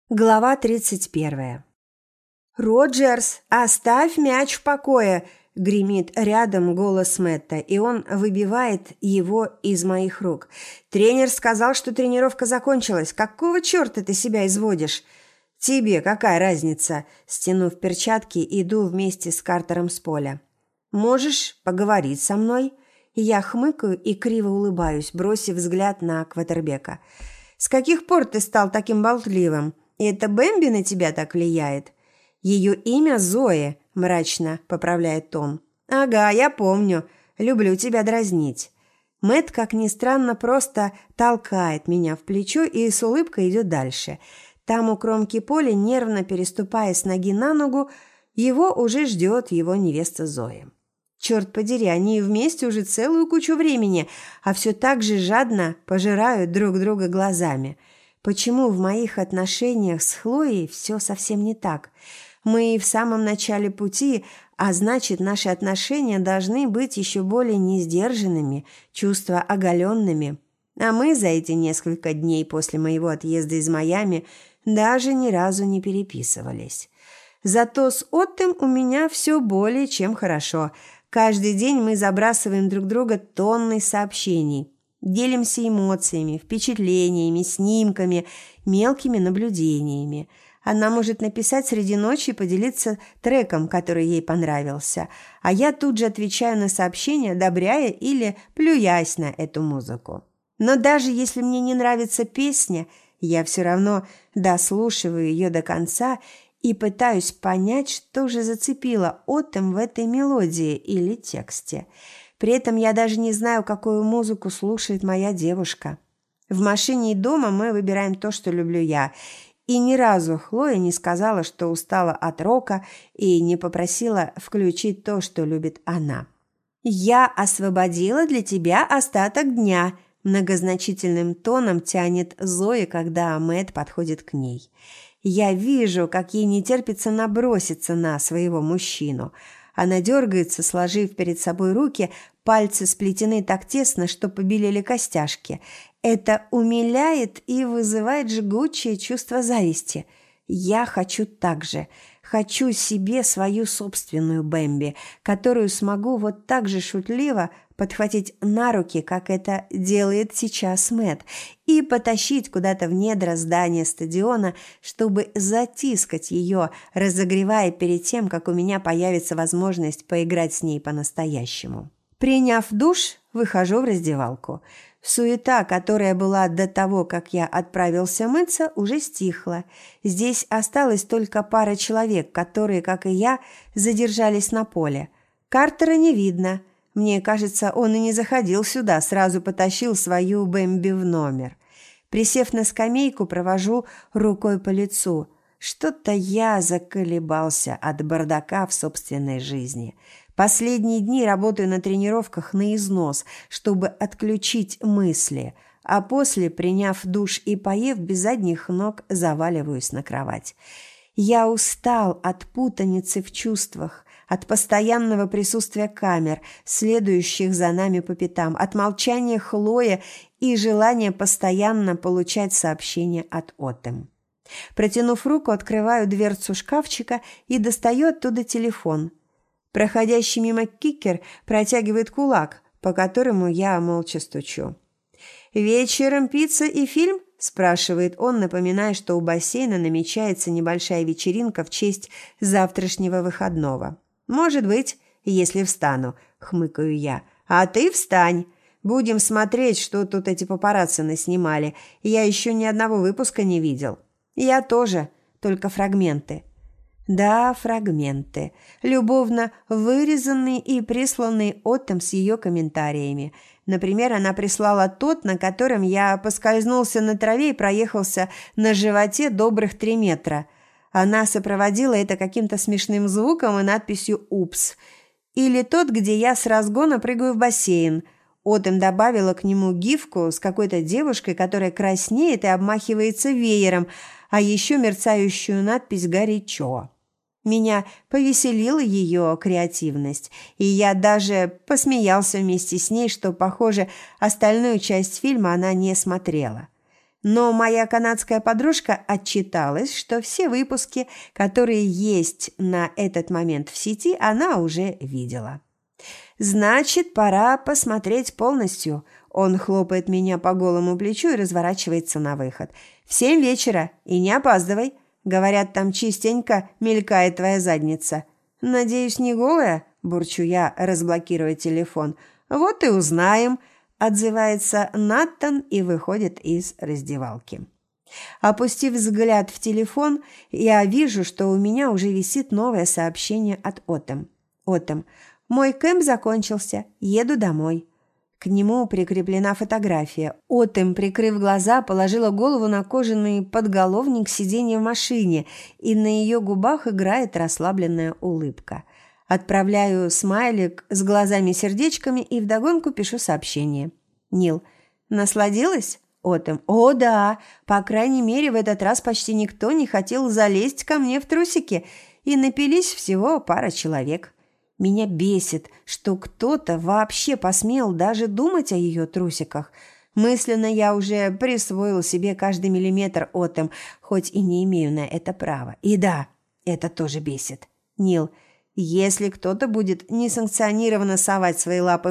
Глава 31. «Роджерс, оставь мяч в покое!» – гремит рядом голос Мэтта, и он выбивает его из моих рук. «Тренер сказал, что тренировка закончилась. Какого черта ты себя изводишь?» «Тебе какая разница?» – стянув перчатки, иду вместе с Картером с поля. «Можешь поговорить со мной?» Я хмыкаю и криво улыбаюсь, бросив взгляд на квотербека. «С каких пор ты стал таким болтливым? И это Бэмби на тебя так влияет?» «Ее имя Зои», – мрачно поправляет Том. «Ага, я помню. Люблю тебя дразнить». Мэтт, как ни странно, просто толкает меня в плечо и с улыбкой идет дальше. Там у кромки поля, нервно переступая с ноги на ногу, его уже ждет его невеста Зоя. Черт подери, они вместе уже целую кучу времени, а все так же жадно пожирают друг друга глазами. Почему в моих отношениях с Хлоей все совсем не так? Мы в самом начале пути, а значит, наши отношения должны быть еще более несдержанными, чувства оголенными. А мы за эти несколько дней после моего отъезда из Майами даже ни разу не переписывались. Зато с Оттом у меня все более чем хорошо. Каждый день мы забрасываем друг друга тонной сообщений. Делимся эмоциями, впечатлениями, снимками, мелкими наблюдениями. Она может написать среди ночи и поделиться треком, который ей понравился, а я тут же отвечаю на сообщения, одобряя или плюясь на эту музыку. Но даже если мне не нравится песня, я все равно дослушиваю ее до конца и пытаюсь понять, что же зацепило Оттом в этой мелодии или тексте. При этом я даже не знаю, какую музыку слушает моя девушка. В машине и дома мы выбираем то, что люблю я. И ни разу Хлоя не сказала, что устала от рока, и не попросила включить то, что любит она. «Я освободила для тебя остаток дня», – многозначительным тоном тянет Зоя, когда Мэтт подходит к ней. Я вижу, как ей не терпится наброситься на своего мужчину. Она дергается, сложив перед собой руки, пальцы сплетены так тесно, что побелели костяшки. Это умиляет и вызывает жгучее чувство зависти. Я хочу так же. Хочу себе свою собственную Бэмби, которую смогу вот так же шутливо подхватить на руки, как это делает сейчас Мэтт, и потащить куда-то в недра здания стадиона, чтобы затискать ее, разогревая перед тем, как у меня появится возможность поиграть с ней по-настоящему. Приняв душ, выхожу в раздевалку. Суета, которая была до того, как я отправился мыться, уже стихла. Здесь осталась только пара человек, которые, как и я, задержались на поле. Картера не видно. Мне кажется, он и не заходил сюда, сразу потащил свою Бэмби в номер. Присев на скамейку, провожу рукой по лицу. Что-то я заколебался от бардака в собственной жизни. Последние дни работаю на тренировках на износ, чтобы отключить мысли, а после, приняв душ и поев, без задних ног заваливаюсь на кровать. Я устал от путаницы в чувствах, от постоянного присутствия камер, следующих за нами по пятам, от молчания Хлои и желания постоянно получать сообщения от Оттом. Протянув руку, открываю дверцу шкафчика и достаю оттуда телефон. Проходящий мимо кикер протягивает кулак, по которому я молча стучу. «Вечером пицца и фильм?» – спрашивает он, напоминая, что у бассейна намечается небольшая вечеринка в честь завтрашнего выходного. «Может быть, если встану», – хмыкаю я. «А ты встань. Будем смотреть, что тут эти папарацци наснимали. Я еще ни одного выпуска не видел». «Я тоже, только фрагменты». Да, фрагменты, любовно вырезанные и присланные Оттом с ее комментариями. Например, она прислала тот, на котором я поскользнулся на траве и проехался на животе добрых 3 метра. Она сопроводила это каким-то смешным звуком и надписью «Упс». Или тот, где я с разгона прыгаю в бассейн. Оттом добавила к нему гифку с какой-то девушкой, которая краснеет и обмахивается веером, а еще мерцающую надпись «Горячо». Меня повеселила ее креативность, и я даже посмеялся вместе с ней, что, похоже, остальную часть фильма она не смотрела. Но моя канадская подружка отчиталась, что все выпуски, которые есть на этот момент в сети, она уже видела. «Значит, пора посмотреть полностью». Он хлопает меня по голому плечу и разворачивается на выход. «В 7 вечера, и не опаздывай. Говорят, там частенько мелькает твоя задница». «Надеюсь, не голая?» – бурчу я, разблокируя телефон. «Вот и узнаем», – отзывается Наттан и выходит из раздевалки. Опустив взгляд в телефон, я вижу, что у меня уже висит новое сообщение от Отом. «Отом, мой кэмп закончился, еду домой». К нему прикреплена фотография. Отом, прикрыв глаза, положила голову на кожаный подголовник сиденья в машине, и на ее губах играет расслабленная улыбка. Отправляю смайлик с глазами-сердечками и вдогонку пишу сообщение. «Нил, насладилась?» Отом. «О, да! По крайней мере, в этот раз почти никто не хотел залезть ко мне в трусики, и напились всего пара человек». Меня бесит, что кто-то вообще посмел даже думать о ее трусиках. Мысленно я уже присвоил себе каждый миллиметр Отом, хоть и не имею на это права. И да, это тоже бесит. Нил, если кто-то будет несанкционированно совать свои лапы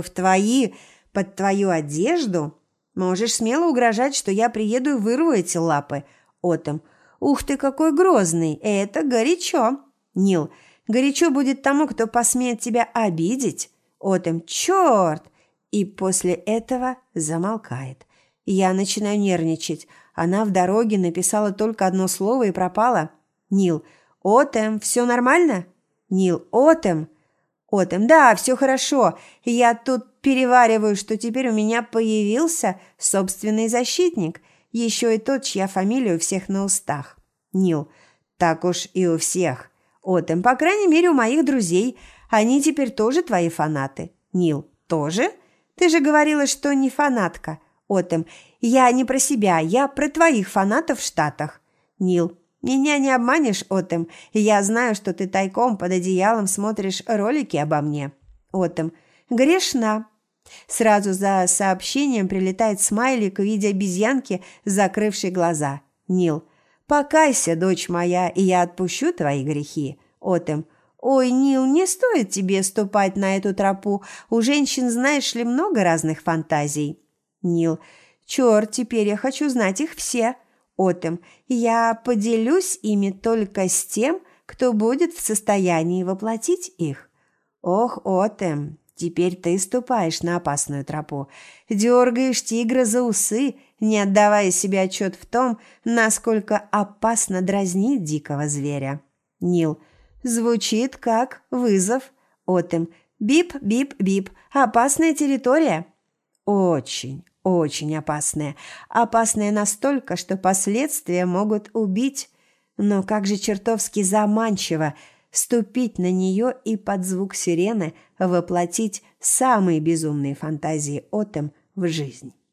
под твою одежду, можешь смело угрожать, что я приеду и вырву эти лапы. Отом. Ух ты, какой грозный, это горячо. Нил, горячо будет тому, кто посмеет тебя обидеть. Отом, черт! И после этого замолкает. Я начинаю нервничать. Она в дороге написала только одно слово и пропала. Нил, Отом, все нормально? Нил, Отом. Отом, да, все хорошо. Я тут перевариваю, что теперь у меня появился собственный защитник. Еще и тот, чья фамилия у всех на устах. Нил, так уж и у всех. Отом, по крайней мере, у моих друзей. Они теперь тоже твои фанаты. Нил, тоже? Ты же говорила, что не фанатка. Отом, я не про себя, я про твоих фанатов в Штатах. Нил, меня не обманешь, Отом. Я знаю, что ты тайком под одеялом смотришь ролики обо мне. Отом, грешна. Сразу за сообщением прилетает смайлик в виде обезьянки, закрывшей глаза. Нил, покайся, дочь моя, и я отпущу твои грехи. Отом, ой, Нил, не стоит тебе ступать на эту тропу. У женщин, знаешь ли, много разных фантазий. Нил, черт, теперь я хочу знать их все. Отом, я поделюсь ими только с тем, кто будет в состоянии воплотить их. Ох, Отом, теперь ты ступаешь на опасную тропу. Дергаешь тигра за усы, не отдавая себе отчет в том, насколько опасно дразнить дикого зверя. Нил, звучит как вызов. Отом, бип-бип-бип, опасная территория. Очень, очень опасная. Опасная настолько, что последствия могут убить. Но как же чертовски заманчиво ступить на нее и под звук сирены воплотить самые безумные фантазии Отом в жизнь.